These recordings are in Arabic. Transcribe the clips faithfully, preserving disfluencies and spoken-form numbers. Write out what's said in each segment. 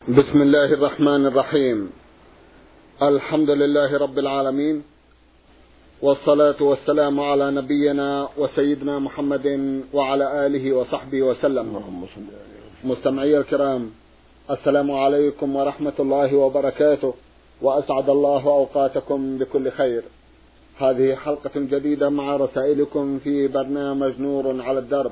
بسم الله الرحمن الرحيم. الحمد لله رب العالمين، والصلاة والسلام على نبينا وسيدنا محمد وعلى آله وصحبه وسلم. مستمعي الكرام، السلام عليكم ورحمة الله وبركاته، وأسعد الله أوقاتكم بكل خير. هذه حلقة جديدة مع رسائلكم في برنامج نور على الدرب.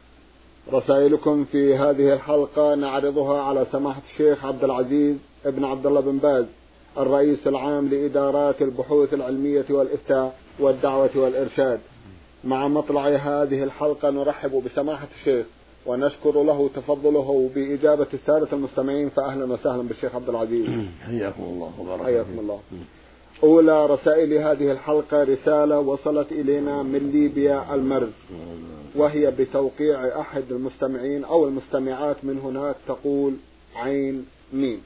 رسائلكم في هذه الحلقة نعرضها على سماحة الشيخ عبد العزيز ابن عبد الله بن باز، الرئيس العام لإدارات البحوث العلمية والإفتاء والدعوة والإرشاد. مع مطلع هذه الحلقة نرحب بسماحة الشيخ ونشكر له تفضله بإجابة السادة المستمعين، فأهلا وسهلا بالشيخ عبد العزيز. حياكم الله وبارك حياكم الله. أولى رسائل هذه الحلقة رسالة وصلت إلينا من ليبيا المرز، وهي بتوقيع أحد المستمعين أو المستمعات من هناك، تقول عين ميم.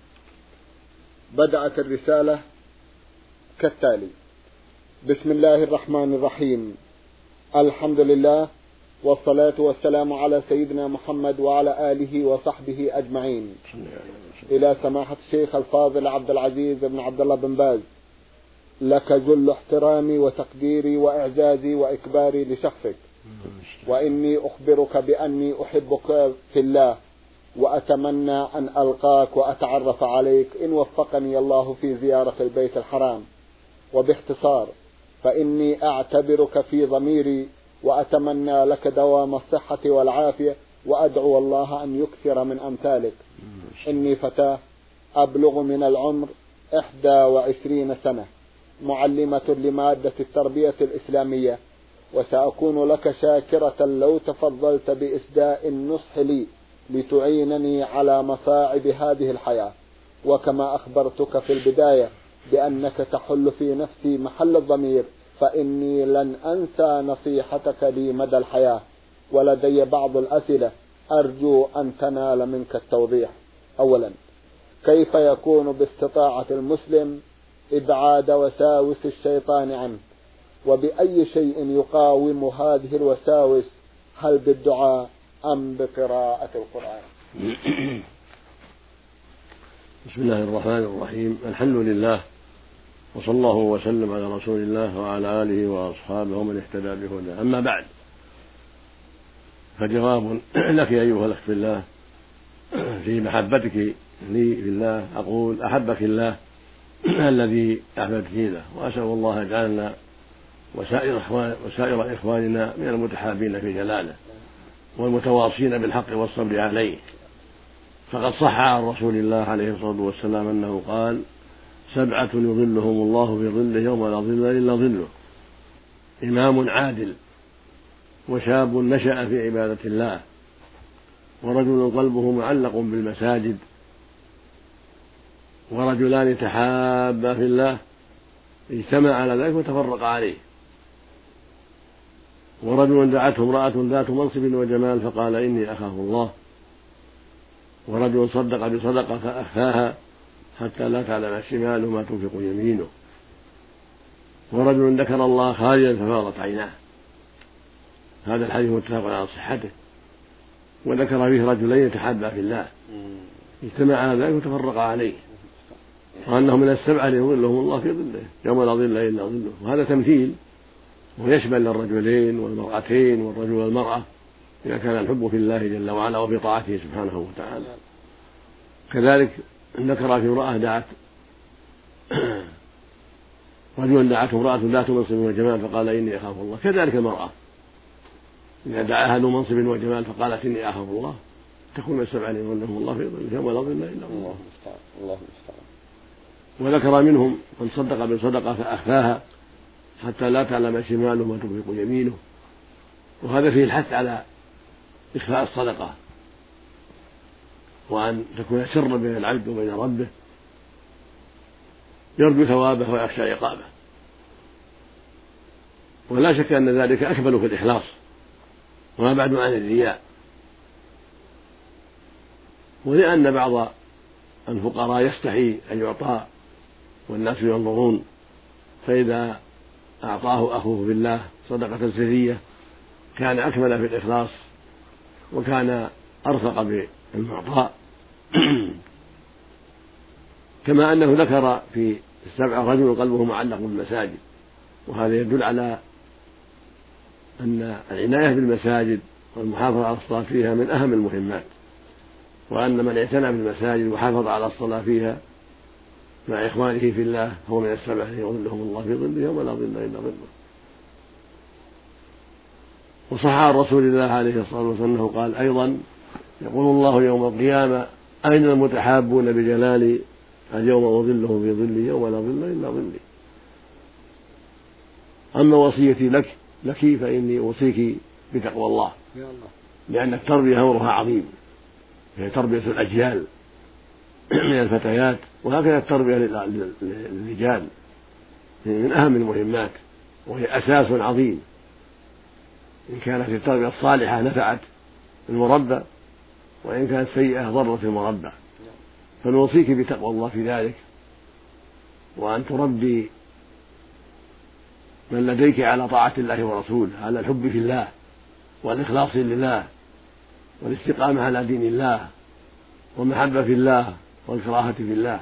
بدأت الرسالة كالتالي: بسم الله الرحمن الرحيم، الحمد لله والصلاة والسلام على سيدنا محمد وعلى آله وصحبه أجمعين. إلى سماحة الشيخ الفاضل عبد العزيز بن عبد الله بن باز، لك جل احترامي وتقديري وإعزازي وإكباري لشخصك، وإني أخبرك بأني أحبك في الله، وأتمنى أن ألقاك وأتعرف عليك إن وفقني الله في زيارة البيت الحرام. وباختصار فإني أعتبرك في ضميري، وأتمنى لك دوام الصحة والعافية، وأدعو الله أن يكثر من أمثالك. إني فتاة أبلغ من العمر إحدى وعشرين سنة، معلمة لمادة التربية الإسلامية، وسأكون لك شاكرة لو تفضلت بإسداء النصح لي لتعينني على مصاعب هذه الحياة. وكما أخبرتك في البداية بأنك تحل في نفسي محل الضمير، فإني لن أنسى نصيحتك لي مدى الحياة. ولدي بعض الأسئلة أرجو أن تنال منك التوضيح. أولا، كيف يكون باستطاعة المسلم إبعاد وساوس الشيطان عنه؟ وبأي شيء يقاوم هذه الوساوس؟ هل بالدعاء أم بقراءة القرآن؟ بسم الله الرحمن الرحيم. الحمد لله، وصلى الله وسلم على رسول الله وعلى آله وأصحابه ومن اهتدى بهداه. أما بعد، فجواب لك أيها الأخت في الله في محبتك لي في الله. أقول أحبك الله الذي أحببتني له، وأسأل الله يجعلنا وسائر, إخوان وسائر إخواننا من المتحابين في جلاله والمتواصين بالحق والصبر عليه. فقد صح عن رسول الله عليه الصلاة والسلام أنه قال: سبعة يظلهم الله في ظله يوم لا ظل إلا ظله: إمام عادل، وشاب نشأ في عبادة الله، ورجل قلبه معلق بالمساجد، ورجلان تحابا في الله اجتمع على ذلك وتفرق عليه، ورجل دعته امرأة ذات منصب وجمال فقال إني أخاف الله، ورجل صدق بصدقة فأخفاها حتى لا تعلم شماله ما تنفق يمينه، ورجل ذكر الله خاليا ففاضت عيناه. هذا الحديث متفق على صحته. وذكر فيه رجلين يتحابا في الله اجتمع على ذلك وتفرق عليه، وأنه من السبعة يظلهم الله في ظله يوم لا ظل إلا ظله. وهذا تمثيل ويشمل الرجلين والمرأتين والرجل والمرأة إذا كان الحب في الله جل وعلا وفي طاعته سبحانه وتعالى. كذلك ذكر في امرأة دعت رجل دعته امرأة ذات منصب وجمال فقال إني أخاف الله. كذلك المرأة إذا دعاها ذو منصب وجمال فقالت إني أخاف الله، تكون السبعة يظلهم الله في ظله يوم لا ظل إلا الله. الله المستعان. وذكر منهم من صدق بصدقة فأخفاها حتى لا تعلم شماله ما تنفق يمينه. وهذا فيه الحث على إخفاء الصدقة، وأن تكون سرا بين العبد وبين ربه، يرجو ثوابه ويخشى عقابه. ولا شك أن ذلك أكمل في الإخلاص وما بعد عن الرياء. ولأن بعض الفقراء يستحي أن يعطى والناس ينظرون، فإذا أعطاه أخوه بالله صدقة سرية كان أكمل في الإخلاص وكان أرفق بالمعطاء. كما أنه ذكر في السبع رجل قلبه معلق بالمساجد، وهذا يدل على أن العناية بالمساجد والمحافظة على الصلاة فيها من أهم المهمات، وأن من اعتنى بالمساجد وحافظ على الصلاة فيها مع إخوانه في الله هو من السبعة يظلهم الله في ظله يوم لا ظل إلا ظله. وصح عن رسول الله عليه الصلاة والسلام أنه قال أيضا: يقول الله يوم القيامة: أين المتحابون بجلالي؟ اليوم أظلهم في ظلي يوم لا ظل إلا ظلي. أما وصيتي لك لك فإني أوصيك بتقوى الله، لأن التربية أمرها عظيم، هي تربية الأجيال من الفتيات، وهكذا التربية للرجال من أهم المهمات، وهي أساس عظيم. إن كانت التربية الصالحة نفعت المربى، وإن كانت سيئة ضرت المربى. فنوصيك بتقوى الله في ذلك، وأن تربي من لديك على طاعة الله ورسوله، على الحب في الله والإخلاص لله والاستقامة على دين الله والمحبة في الله والكراهة في الله.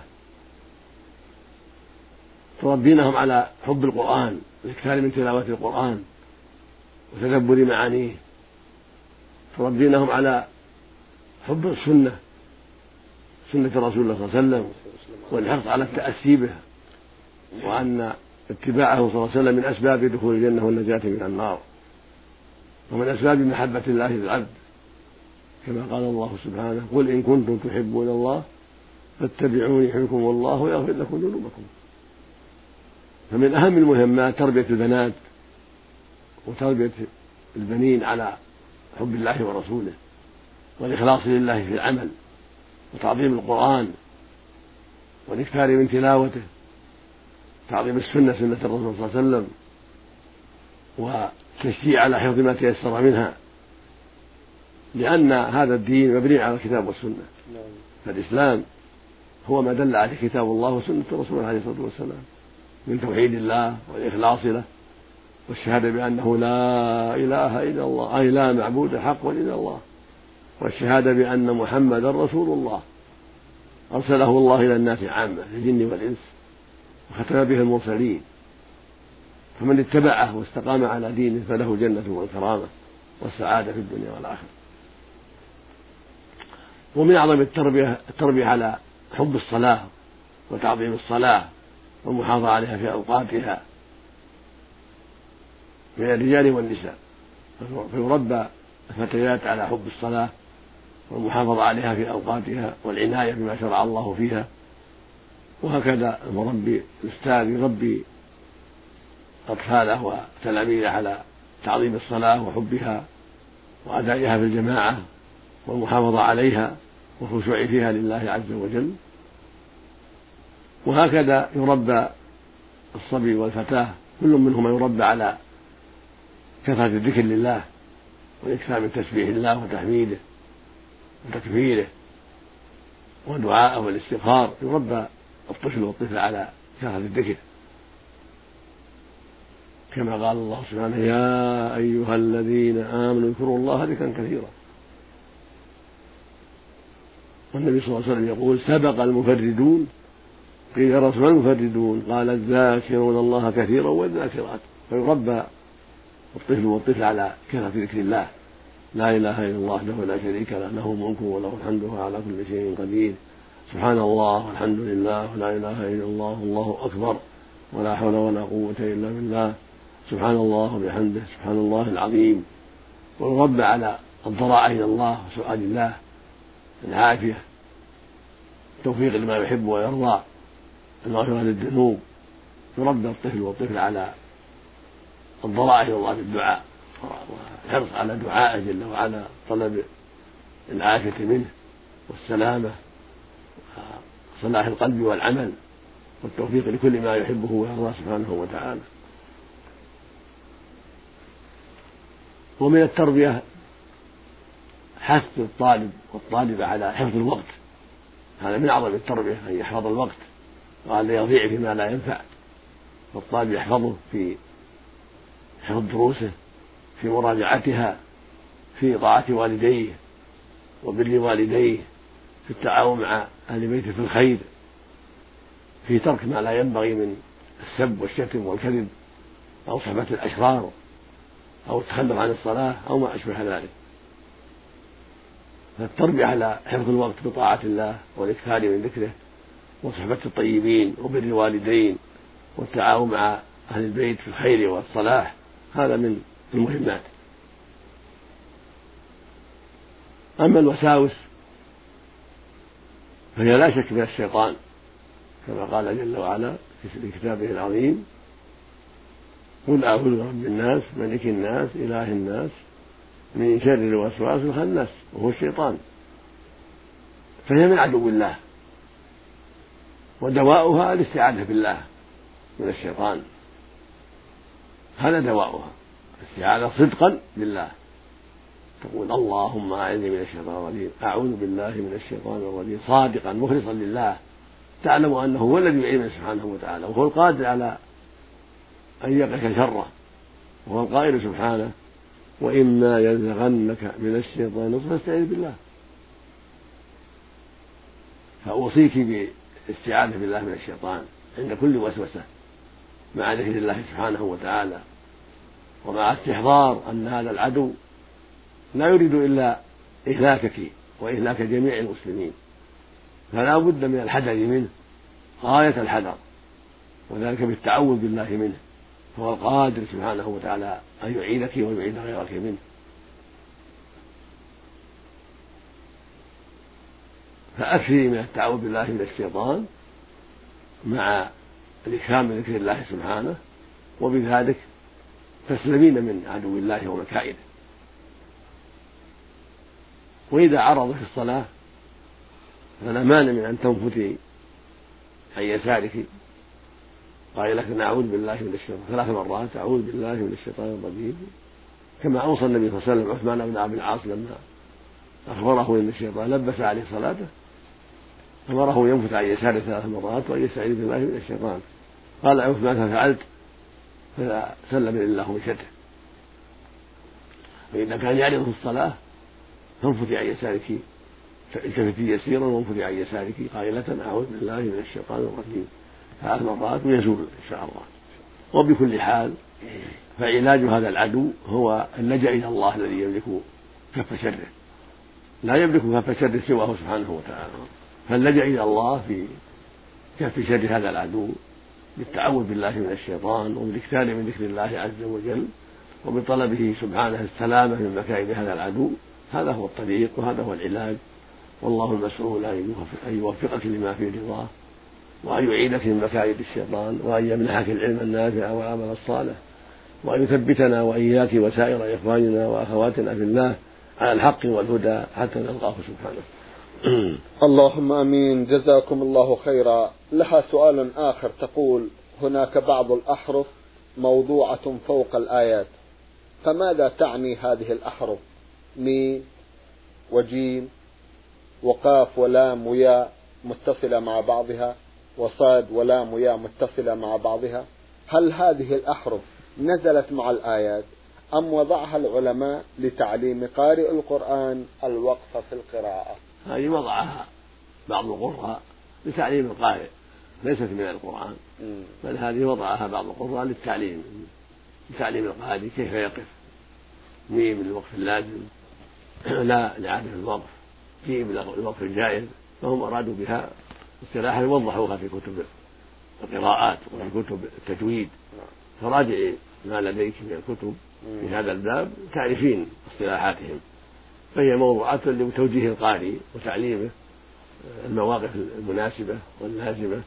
تربينهم على حب القرآن والاكثار من تلاوة القرآن وتدبر معانيه. تربينهم على حب السنة، سنة رسول الله صلى الله عليه وسلم، والحرص على التأسي بها، وأن اتباعه صلى الله عليه وسلم من أسباب دخول الجنة والنجاة من النار، ومن أسباب محبة الله للعبد، كما قال الله سبحانه: قل إن كنتم تحبون الله فاتبعوني يحببكم الله ويغفر لكم ذنوبكم. فمن أهم المهمات تربية البنات وتربية البنين على حب الله ورسوله والإخلاص لله في العمل وتعظيم القرآن والاكثار من تلاوته، تعظيم السنة سنة الرسول صلى الله عليه وسلم، والتشجيع على حفظ ما تيسر منها، لأن هذا الدين مبني على الكتاب والسنة. فالإسلام هو ما دل عليه كتاب الله وسنة رسوله عليه الصلاة والسلام من توحيد الله والإخلاص له والشهادة بأنه لا إله إلا الله، أي لا معبود حق إلا الله، والشهادة بأن محمدا رسول الله أرسله الله إلى الناس عامة الجن والإنس وختم به المرسلين. فمن اتبعه واستقام على دينه فله جنة والكرامة والسعادة في الدنيا والآخرة. ومن أعظم التربية التربية على حب الصلاة وتعظيم الصلاة والمحافظة عليها في أوقاتها من الرجال والنساء، فيربى الفتيات على حب الصلاة والمحافظة عليها في أوقاتها والعناية بما شرع الله فيها. وهكذا المربي الأستاذ يربي أطفاله وتلاميذه على تعظيم الصلاة وحبها وأدائها في الجماعة والمحافظة عليها والخشوع فيها لله عز وجل. وهكذا يربى الصبي والفتاة كل منهما يربى على كثرة الذكر لله والإكثار من تسبيح الله وتحميده وتكبيره ودعاءه والاستغفار. يربى الطفل والطفل على كثرة الذكر، كما قال الله سبحانه: يا أيها الذين آمنوا اذكروا الله ذكرا كثيرا. والنبي صلى الله عليه وسلم يقول: سبق المفردون. قيل: يا رسول الله المفردون؟ قال: الذاكرون الله كثيرا والذاكرات. فيربى الطفل والطفل على كثرة ذكر الله: لا إله إلا الله وحده لا شريك له، له الملك وله الحمد وهو على كل شيء قدير، سبحان الله والحمد لله ولا إله إلا الله والله أكبر ولا حول ولا قوة إلا بالله، سبحان الله وبحمده سبحان الله العظيم. ويربى على الضراعة إلى الله وسؤال الله العافية، التوفيق لما يحب ويرضى، المغفرة للذنوب. يربى الطفل والطفل على الضراعة إلى الله بالدعاء والحرص على دعائه جل وعلا، طلب العافية منه والسلامة وصلاح القلب والعمل والتوفيق لكل ما يحبه ويرضاه سبحانه وتعالى. ومن التربية حث الطالب والطالبة على حفظ الوقت، هذا من أعظم التربية أن يحفظ الوقت وأن لا يضيع فيما لا ينفع، والطالب يحفظه في حفظ دروسه، في مراجعتها، في طاعة والديه وبر والديه، في التعاون مع أهل بيته في الخير، في ترك ما لا ينبغي من السب والشتم والكذب أو صحبة الأشرار أو التخلف عن الصلاة أو ما أشبه ذلك. فالتربية على حفظ الوقت بطاعة الله والإكثار من ذكره وصحبة الطيبين وبر الوالدين والتعاون مع أهل البيت في الخير والصلاح هذا من المهمات. أما الوساوس فهي لا شك من الشيطان كما قال جل وعلا في كتابه العظيم: قل أعوذ برب الناس ملك الناس إله الناس من شر الوسواس الخناس وهو الشيطان. فهي من عدو الله، ودواؤها الاستعاذة بالله من الشيطان، هذا دواؤها الاستعاذة صدقا بالله، تقول اللهم أعذني من الشيطان الرجيم، أعوذ بالله من الشيطان الرجيم، صادقا مخلصا لله، تعلم أنه هو الذي يعين سبحانه وتعالى وهو القادر على أن يقيك شره، وهو القائل سبحانه: وإما ينزغنك من الشيطان فاستعذ بالله. فأوصيك بالاستعاذة بالله من الشيطان عند كل وسوسة مع ذكر الله سبحانه وتعالى، ومع استحضار أن هذا العدو لا يريد إلا إهلاكك وإهلاك جميع المسلمين، فلا بد من الحذر منه غاية الحذر، وذلك بالتعوذ بالله منه، فهو القادر سبحانه وتعالى أن يعينك ويعين غيرك منه. فأكثري من التعوذ بالله من الشيطان مع الإكثار من ذكر الله سبحانه، وبذلك تسلمين من عدو الله ومكائده. وإذا عرض في الصلاة فلا مانع من أن تنفتي عن يسارك قائلة: أعوذ بالله من الشيطان ثلاث مرات، أعوذ بالله من الشيطان الرجيم، كما أوصى النبي صلى الله عليه وسلم عثمان بن أبي العاص لما أخبره أن الشيطان لبس عليه صلاته أمره ينفت عن يساره ثلاث مرات وأن يستعيذ بالله من الشيطان. قال عثمان: ففعلت، فسلم الله من شره. فإذا كان يعرض في الصلاة فانفتي عن يسارك، التفتي يسيرا وانفتي عن يسارك قائلة: أعوذ بالله من الشيطان الرجيم ثلاث مرات ويزول إن شاء الله. وبكل حال فعلاج هذا العدو هو اللجأ إلى الله الذي يملك كف شره، لا يملك كف شره سواه سبحانه وتعالى، فاللجأ إلى الله في كف شر هذا العدو بالتعوذ بالله من الشيطان وبالاكثار من ذكر الله عز وجل وبطلبه سبحانه السلامة من مكائد هذا العدو. هذا هو الطريق وهذا هو العلاج، والله المسؤول أن يوفقك لما فيه رضاه، وأن يعينك من مكائد الشيطان، وأن يمنحك العلم النافع والعمل الصالح، وأن يثبتنا وإياك وسائر إخواننا وأخواتنا في الله على الحق والهدى حتى نلقاه سبحانه. اللهم آمين. جزاكم الله خيرا. لها سؤال آخر تقول: هناك بعض الأحرف موضوعة فوق الآيات، فماذا تعني هذه الأحرف؟ ميم وجيم وقاف ولام وياء متصلة مع بعضها، وصاد ولام وياء متصلة مع بعضها، هل هذه الأحرف نزلت مع الآيات أم وضعها العلماء لتعليم قارئ القرآن الوقف في القراءة؟ هذه وضعها بعض القراء لتعليم القارئ، ليست من القرآن، بل هذه وضعها بعض القراء للتعليم لتعليم القارئ كيف يقف. ميم للوقف اللازم لا لعادة الوقف، جيم للوقف الجائز، فهم أرادوا بها اصطلاحا وضحوها في كتب القراءات وفي كتب التجويد، فراجعي ما لديك من الكتب في هذا الباب تعرفين اصطلاحاتهم، فهي موضوعات لتوجيه القارئ وتعليمه المواقف المناسبة واللازمة،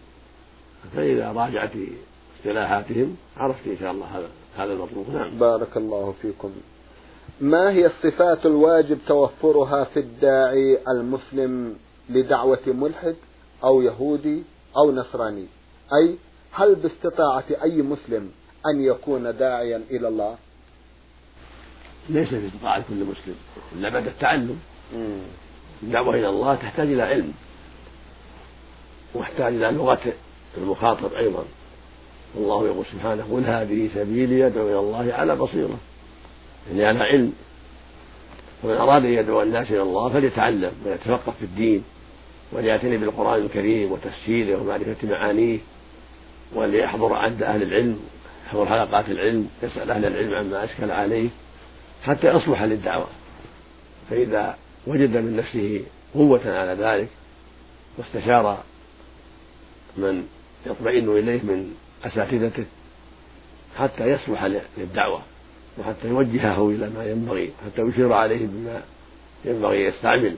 فإذا راجعت اصطلاحاتهم عرفت إن شاء الله هذا هذا المطلوب. نعم. بارك الله فيكم. ما هي الصفات الواجب توفرها في الداعي المسلم لدعوة ملحد أو يهودي أو نصراني؟ أي هل باستطاعة أي مسلم أن يكون داعيا إلى الله؟ ليس في استطاعة كل مسلم، إلا بعد التعلم. الدعوة إلى الله تحتاج إلى علم واحتاج إلى لغة المخاطب أيضا. الله يقول سبحانه: قل هذه سبيلي يدعو إلى الله على بصيرة، يعني على علم. فمن أراد أن يدعو الناس إلى الله فليتعلم ويتفقه في الدين وليعتني بالقرآن الكريم وتفسيره ومعرفة معانيه، وليحضر عند أهل العلم، يحضر حلقات العلم، يسأل أهل العلم عما أشكل عليه حتى يصلح للدعوة. فإذا وجد من نفسه قوة على ذلك واستشار من يطمئن إليه من أساتذته حتى يصلح للدعوة وحتى يوجهه إلى ما ينبغي، حتى يشير عليه بما ينبغي يستعمل.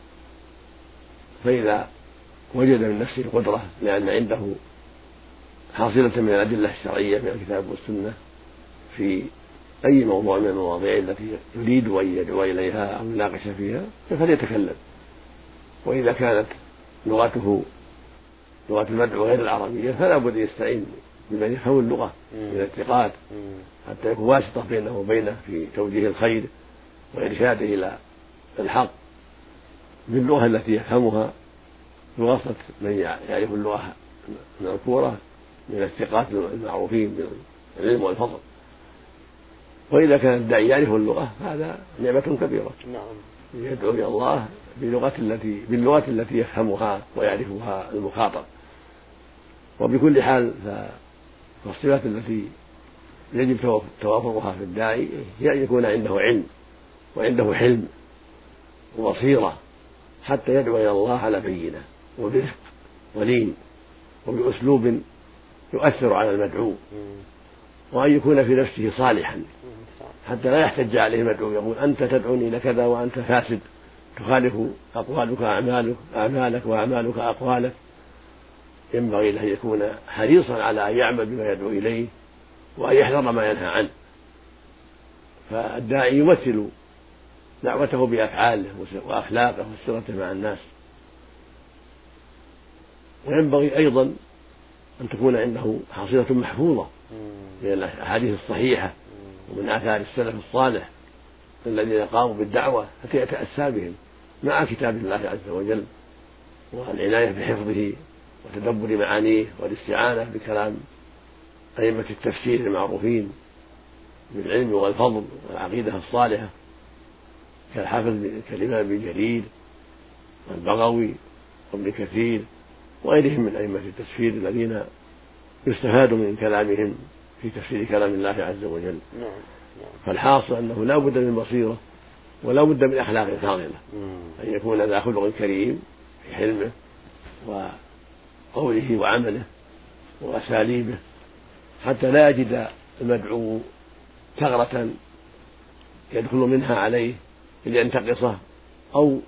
فإذا وجد من نفسه قدرة لأن عنده حاصلة من الأدلة الشرعية من الكتاب والسنة في أي موضوع من المواضيع التي يريد أن يدعو إليها أو يناقش فيها فليتكلم. وإذا كانت لغته لغة المدعو غير العربية فلا بد يستعين بمن يفهم اللغة من الثقات حتى يكون واسطة بينه وبينه في توجيه الخير وإرشاده إلى الحق باللغة التي يفهمها بواسطة من يعرف اللغة المذكورة من الثقات المعروفين بالعلم والفضل. وإذا كان الداعي يعرف اللغة هذا نعمة كبيرة. نعم. يدعو إلى الله بلغة التي باللغة التي يفهمها ويعرفها المخاطب. وبكل حال فالصفات التي يجب توافرها في الداعي هي أن يكون عنده علم وعنده حلم وبصيرة حتى يدعو إلى الله على بينة وبرفق ولين وبأسلوب يؤثر على المدعو، وأن يكون في نفسه صالحا حتى لا يحتج عليه المدعو يقول أنت تدعوني إلى كذا وأنت فاسد تخالف أقوالك أعمالك أعمالك وأعمالك أقوالك. ينبغي له أن يكون حريصا على أن يعمل بما يدعو إليه وأن يحذر ما ينهى عنه. فالداعي يمثل دعوته بأفعاله وأخلاقه وسيرته مع الناس. وينبغي أيضا أن تكون عنده حصيلة محفوظة من الأحاديث الصحيحة ومن آثار السلف الصالح الذين قاموا بالدعوة حتى يتأسى بهم مع كتاب الله عز وجل والعناية بحفظه وتدبر معانيه والاستعانة بكلام أئمة التفسير المعروفين بالعلم والفضل والعقيدة الصالحة كالحافظ كالإمام ابن جرير والبغوي وابن كثير وغيرهم من أئمة التفسير الذين يستفاد من كلامهم في تفسير كلام الله عز وجل. فالحاصل أنه لا بد من بصيرة ولا بد من أخلاق فاضلة، أن يكون ذا خلق كريم في حلمه وقوله وعمله وأساليبه حتى لا يجد المدعو ثغرة يدخل منها عليه لينتقصه أو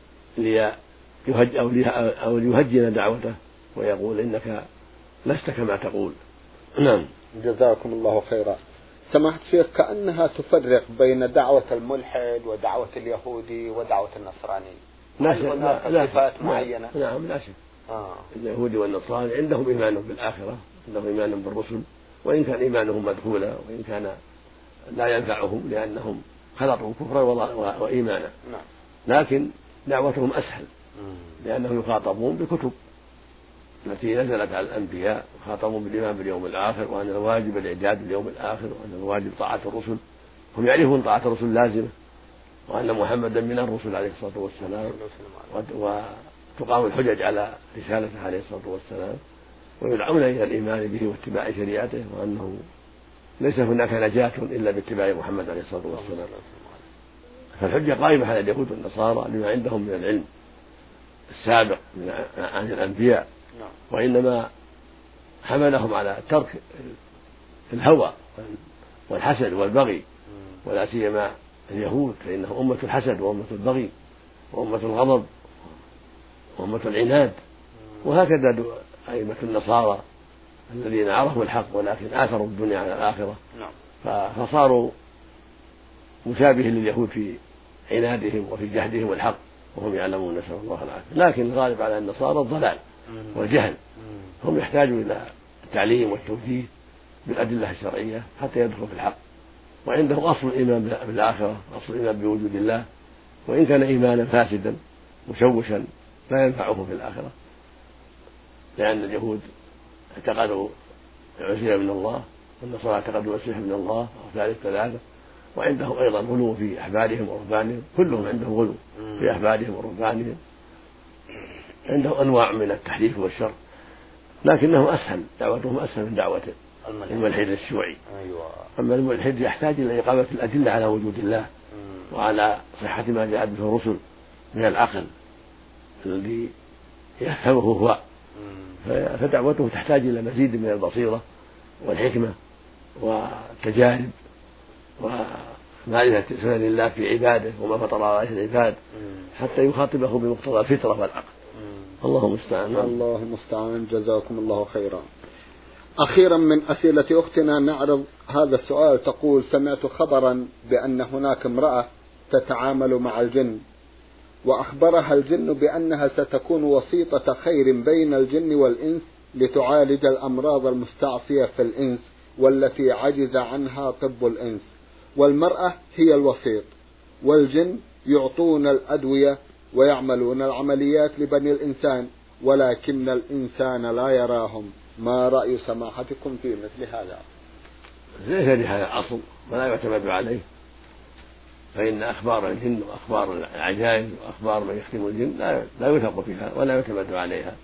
ليهج أو ليهجن دعوته ويقول إنك لست كما تقول. نعم. جزاكم الله خيرا. سماحة الشيخ، كأنها تفرق بين دعوة الملحد ودعوة اليهودي ودعوة النصراني. لا شك. هناك صفات معينة؟ نعم لا شك. آه. اليهودي والنصراني عندهم إيمان بالآخرة، عندهم إيمان بالرسل، وإن كان إيمانهم مدخولا وإن كان لا ينفعهم لأنهم خلطوا كفرا وإيمانا. نعم. لكن دعوتهم أسهل لأنهم يخاطبون بكتب التي نزلت على الأنبياء، وخاطبون بالإيمان باليوم الآخر وأن الواجب الإعداد باليوم الآخر وأن الواجب طاعة الرسل. هم يعرفون طاعة الرسل لازمة وأن محمدا من الرسل عليه الصلاة والسلام، وتقام الحجج على رسالته عليه الصلاة والسلام، ويدعون إلى الإيمان به واتباع شريعته وأنه ليس هناك نجاة إلا باتباع محمد عليه الصلاة والسلام. فالحجة قائمة على اليهود والنصارى لما عندهم من العلم السابق عن الأنبياء، وإنما حملهم على ترك الهوى والحسد والبغي، ولا سيما اليهود فإنهم أمة الحسد وأمة البغي وأمة الغضب وأمة العناد. وهكذا أئمة النصارى الذين عرفوا الحق ولكن آثروا الدنيا على الآخرة، فصاروا مشابه لليهود في عنادهم وفي جهدهم الحق وهم يعلمون، نسأل الله العافية. لكن الغالب على النصارى الضلال والجهل، هم يحتاجون إلى التعليم والتوجيه بالأدلة الشرعية حتى يدخلوا في الحق، وعندهم أصل الإيمان بالآخرة، أصل الإيمان بوجود الله، وإن كان إيمانا فاسدا مشوشا لا ينفعهم في الآخرة، لأن اليهود اعتقدوا العزية من الله والنصارى اعتقدوا المسيح من الله وثالث ثلاثة، وعندهم أيضا غلو في أحبارهم ورهبانهم، كلهم عندهم غلو في أحبارهم ورهبانهم، عنده أنواع من التحريف والشر، لكنه أسهل، دعوتهم أسهل من دعوة الملحد الشيوعي. أيوة. أما الملحد يحتاج إلى إقامة الأدلة على وجود الله وعلى صحة ما جاءت به الرسل من العقل الذي يفهمه هو، فدعوته تحتاج إلى مزيد من البصيرة والحكمة والتجارب ومعرفة سنن الله في عباده وما فطر عليه العباد حتى يخاطبه بمقتضى الفطرة والعقل. الله المستعان. الله المستعان. جزاكم الله خيرا. أخيرا من أسئلة أختنا نعرض هذا السؤال. تقول: سمعت خبرا بأن هناك امرأة تتعامل مع الجن، وأخبرها الجن بأنها ستكون وسيطة خير بين الجن والإنس لتعالج الأمراض المستعصية في الإنس والتي عجز عنها طب الإنس، والمرأة هي الوسيط، والجن يعطون الأدوية ويعملون العمليات لبني الإنسان ولكن الإنسان لا يراهم. ما رأي سماحتكم في مثل هذا؟ ليس لهذا أصل ولا يعتمد عليه، فإن أخبار الجن وأخبار العجائز وأخبار من يختم الجن لا يوثق فيها ولا يعتمد عليها،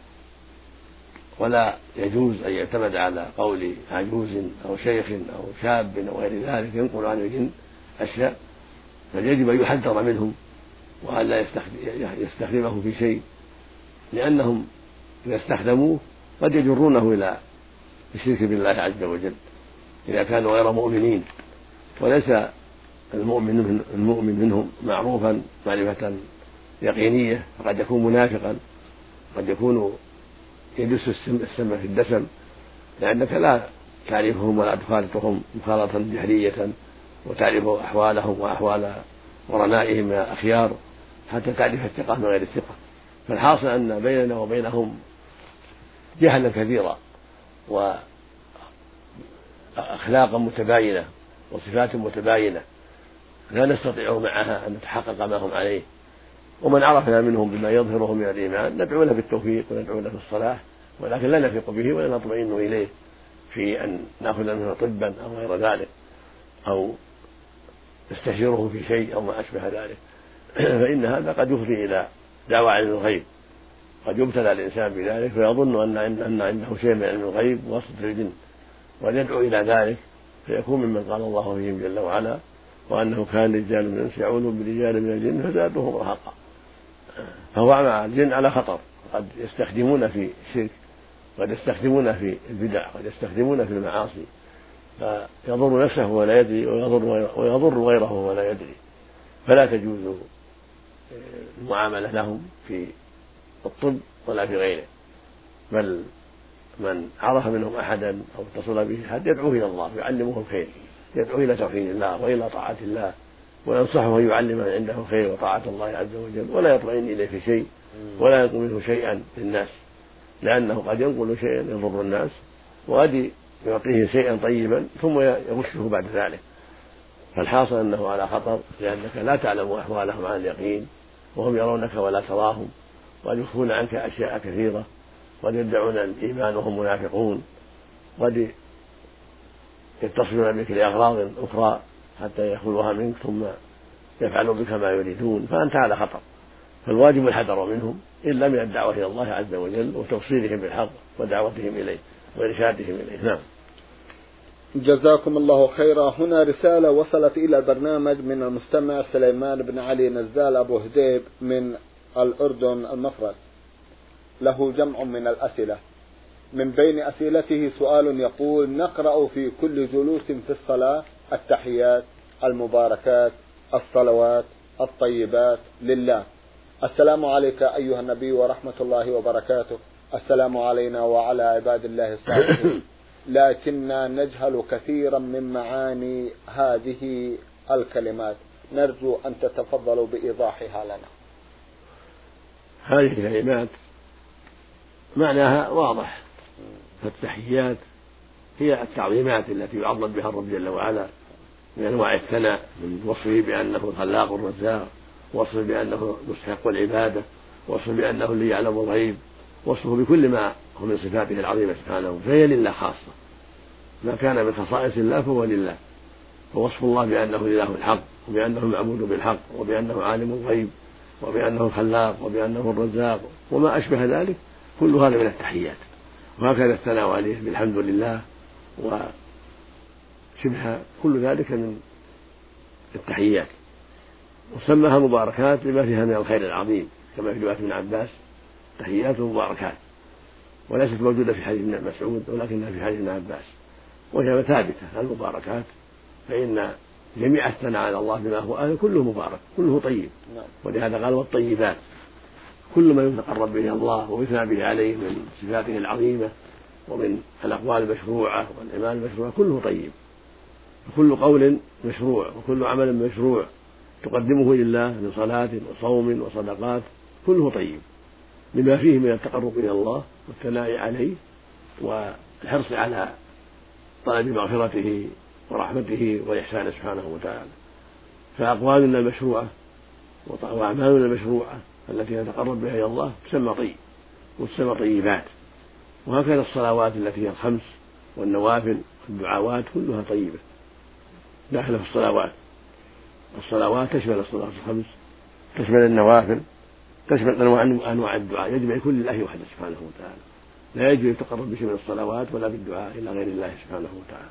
ولا يجوز أن يعتمد على قول عجوز أو شيخ أو شاب أو غير ذلك ينقل عن الجن أشياء، بل يجب أن يحذر منهم وأن لا يستخدمه في شيء، لأنهم إذا استخدموه قد يجرونه إلى الشرك بالله عز وجل إذا كانوا غير مؤمنين. وليس المؤمن المؤمن منهم معروفا معرفة يقينية، فقد يكون منافقا، قد يكون يدس السم في الدسم، لأنك لا تعرفهم ولا تخالطهم مخالطة جهرية وتعرف أحوالهم وأحوال قرنائهم من الأخيار حتى تعرف الثقة من غير الثقة. فالحاصل أن بيننا وبينهم جهلا كثيرا وأخلاقا متباينة وصفات متباينة لا نستطيع معها أن نتحقق ما هم عليه، ومن عرفنا منهم بما يظهره من الإيمان ندعو له بالتوفيق وندعو له بالصلاح، ولكن لا نثق به ولا نطمئن إليه في أن نأخذ منه طبا أو غير ذلك أو نستشيره في شيء أو ما أشبه ذلك، فإن هذا قد يفضي إلى دعوى علم الغيب، قد يبتلى الإنسان بذلك فيظن أن أن عنده شيء من علم الغيب ووسط الجن ويدعو إلى ذلك، فيكون ممن قال الله فيهم جل وعلا: وأنه كان رجال من الإنس يعوذون برجال من الجن فزادوهم رهقا. فهو مع الجن على خطر، قد يستخدمون في الشرك، قد يستخدمون في البدع، قد يستخدمون في المعاصي، فيضر نفسه ولا يدري ويضر, ويضر غيره ولا يدري، فلا تجوز المعاملة لهم في الطب ولا في غيره، بل من عرف منهم أحدا أو اتصل به أحد يدعوه إلى الله ويعلمه الخير، يدعو إلى توحيد الله وإلى طاعة الله وينصحه أن يعلم من عنده خير وطاعة الله عز وجل، ولا يطمئن إليه في شيء ولا ينقل منه شيئا للناس، لأنه قد ينقل شيئا يضر الناس وقد يعطيه شيئا طيبا ثم يغشه بعد ذلك. فالحاصل أنه على خطر، لأنك لا تعلم أحوالهم عن اليقين وهم يرونك ولا تراهم، وقد يخفون عنك أشياء كثيرة، قد يدعون الإيمان وهم منافقون، قد يتصلون بك لأغراض أخرى حتى يأخذوها منك ثم يفعلوا بك ما يريدون، فأنت على خطر. فالواجب الحذر منهم إلا من الدعوة إلى الله عز وجل وتوصيلهم بالحق ودعوتهم إليه وإرشادهم إليه. نعم. جزاكم الله خيرا. هنا رسالة وصلت إلى البرنامج من المستمع سليمان بن علي نزال أبو هديب من الأردن المفرق، له جمع من الأسئلة، من بين أسئلته سؤال يقول: نقرأ في كل جلوس في الصلاة التحيات المباركات الصلوات الطيبات لله. السلام عليك أيها النبي ورحمة الله وبركاته. السلام علينا وعلى عباد الله الصالحين. لكننا نجهل كثيرا من معاني هذه الكلمات، نرجو أن تتفضلوا بإيضاحها لنا. هذه الكلمات معناها واضح، فالتحيات هي التعظيمات التي يعظم بها الرب جل وعلا من أنواع الثناء، من وصفه بأنه الخلاق الرزاق، وصفه بأنه مستحق العبادة، وصفه بأنه اللي يعلم الغيب، وصفه بكل ما هو من صفاته العظيمة سبحانه، فهي لله خاصة. ما كان من خصائص الله فهو لله، فوصف الله بأنه الإله الحق وبأنه المعبود بالحق وبأنه عالم الغيب وبأنه الخلاق وبأنه الرزاق وما أشبه ذلك، كل هذا من التحيات. وهكذا الثناء عليه بالحمد لله وشبه كل ذلك من التحيات. وسماها مباركات لما فيها من الخير العظيم، كما في رواية ابن عباس تحيات مباركات، وليست موجودة في حديث ابن مسعود ولكنها في حديث ابن عباس، وهي ثابتة المباركات، فإن جميع الثناء على الله بما هو آل كله مبارك كله طيب. ولهذا قال والطيبات، كل ما يتقرب به الله ويثنى به عليه من صفاته العظيمة ومن الأقوال المشروعة والأعمال المشروعة كله طيب. كل قول مشروع وكل عمل مشروع تقدمه لله من صلاة وصوم وصدقات كله طيب، لما فيه من التقرب إلى الله والثناء عليه والحرص على طلب مغفرته ورحمته وإحسانه سبحانه وتعالى. فأقوالنا المشروعة وأعمالنا المشروعة التي نتقرب بها إلى الله تسمى طيب وتسمى طيبات. وهكذا الصلوات التي هي الخمس والنوافل والدعوات كلها طيبة داخلة في الصلوات. الصلوات تشمل الصلوات الخمس، تشمل النوافل، تشمل أنواع الدعاء، يجب أن يكون لله وحده سبحانه وتعالى، لا يجب يتقرب بشيء من الصلوات ولا بالدعاء إلى غير الله سبحانه وتعالى.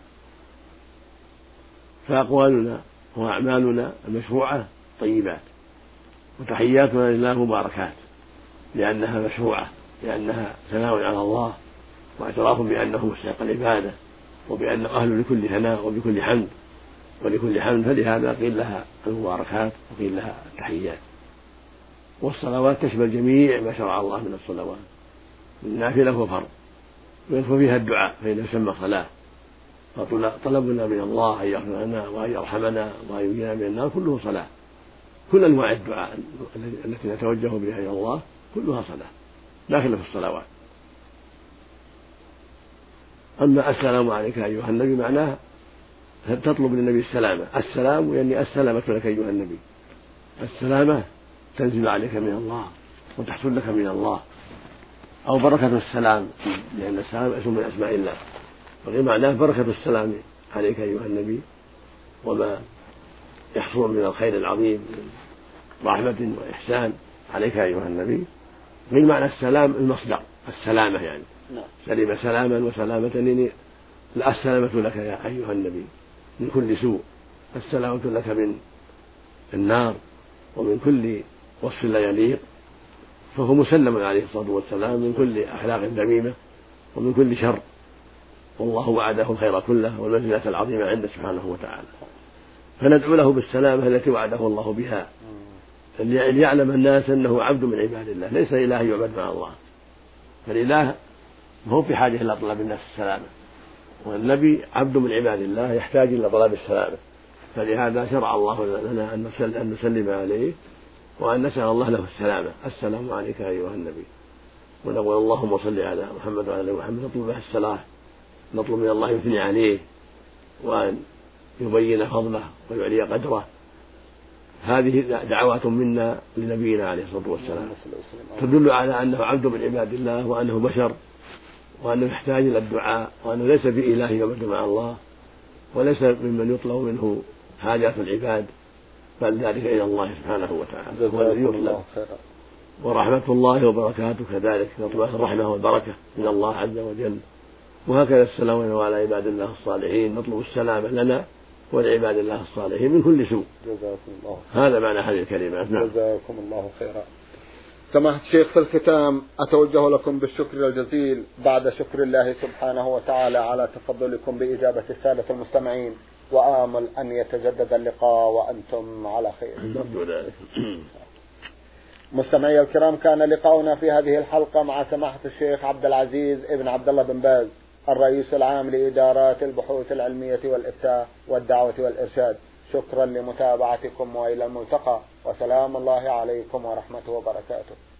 فأقوالنا وأعمالنا المشروعة طيبات، وتحياتنا لله مباركات لأنها مشروعة، لأنها ثناء على الله واعتراف بأنه مستحق العبادة وبأنه أهل لكل ثناء وبكل حمد ولكل حمد، فلهذا قيل لها المباركات وقيل لها التحيات. والصلوات تشمل جميع ما شرع الله من الصلوات من نافلة وفرض، ويدخل فيها الدعاء فإنه يسمى صلاة. فطلبنا من الله أن يغفر لنا وأن يرحمنا وأن ينجينا من النار كله صلاة. كل أنواع الدعاء التي نتوجه بها إلى الله كلها صلاة داخلة في الصلوات. أما السلام عليك أيها النبي معناه تطلب للنبي السلامة، السلام يعني السلامة لك أيها النبي، السلامة تنزل عليك من الله وتحصل لك من الله، أو بركة السلام، لأن السلام اسم من أسماء الله، وغير معناه بركة السلام عليك أيها النبي وما يحصل من الخير العظيم من رحمة وإحسان عليك أيها النبي. غير معنى السلام المصدر السلامة، يعني سلم سلاما وسلامة، يعني السلامة لك يا أيها النبي من كل سوء، السلامة لك من النار ومن كل وصف لا يليق، فهو مسلم عليه الصلاة والسلام من كل أخلاق ذميمة ومن كل شر، والله وعده الخير كله والمنزلة العظيمة عنده سبحانه وتعالى. فندعو له بالسلامة التي وعده الله بها، ليعلم الناس أنه عبد من عباد الله ليس إله يعبد مع الله، فالإله هو في حاجة إلى طلب الناس السلامة، والنبي عبد من عباد الله يحتاج إلى طلب السلامة، فلهذا شرع الله لنا أن نسلم عليه وأن نسأل الله له السلامة. السلام عليك أيها النبي، ونقول اللهم صل على محمد وعلى محمد، نطلب به الصلاة، نطلب من الله يثني عليه وأن يبين فضله ويعلي قدره. هذه دعوات منا لنبينا عليه الصلاة والسلام تدل على أنه عبد من عباد الله وأنه بشر وأنه يحتاج إلى الدعاء، وأنه ليس بإله يعبد مع الله وليس ممن يطلب منه حاجات العباد، بل ذلك إلى الله سبحانه وتعالى هو الذي يطلب. ورحمة الله وبركاته كذلك، نطلب الرحمة والبركة من الله عز وجل. وهكذا السلام على عباد الله الصالحين، نطلب السلامة لنا ولعباد الله الصالحين من كل سوء. جزاكم الله. هذا معنى هذه الكلمات. نعم. جزاكم الله خيرا. سماحة الشيخ، في الختام أتوجه لكم بالشكر الجزيل بعد شكر الله سبحانه وتعالى على تفضلكم بإجابة السادة المستمعين، وآمل أن يتجدد اللقاء وأنتم على خير. نرجو ذلك. مستمعي الكرام، كان لقاؤنا في هذه الحلقة مع سماحة الشيخ عبد العزيز ابن عبد الله بن باز، الرئيس العام لإدارات البحوث العلمية والإفتاء والدعوة والإرشاد. شكرا لمتابعتكم وإلى الملتقى، وسلام الله عليكم ورحمته وبركاته.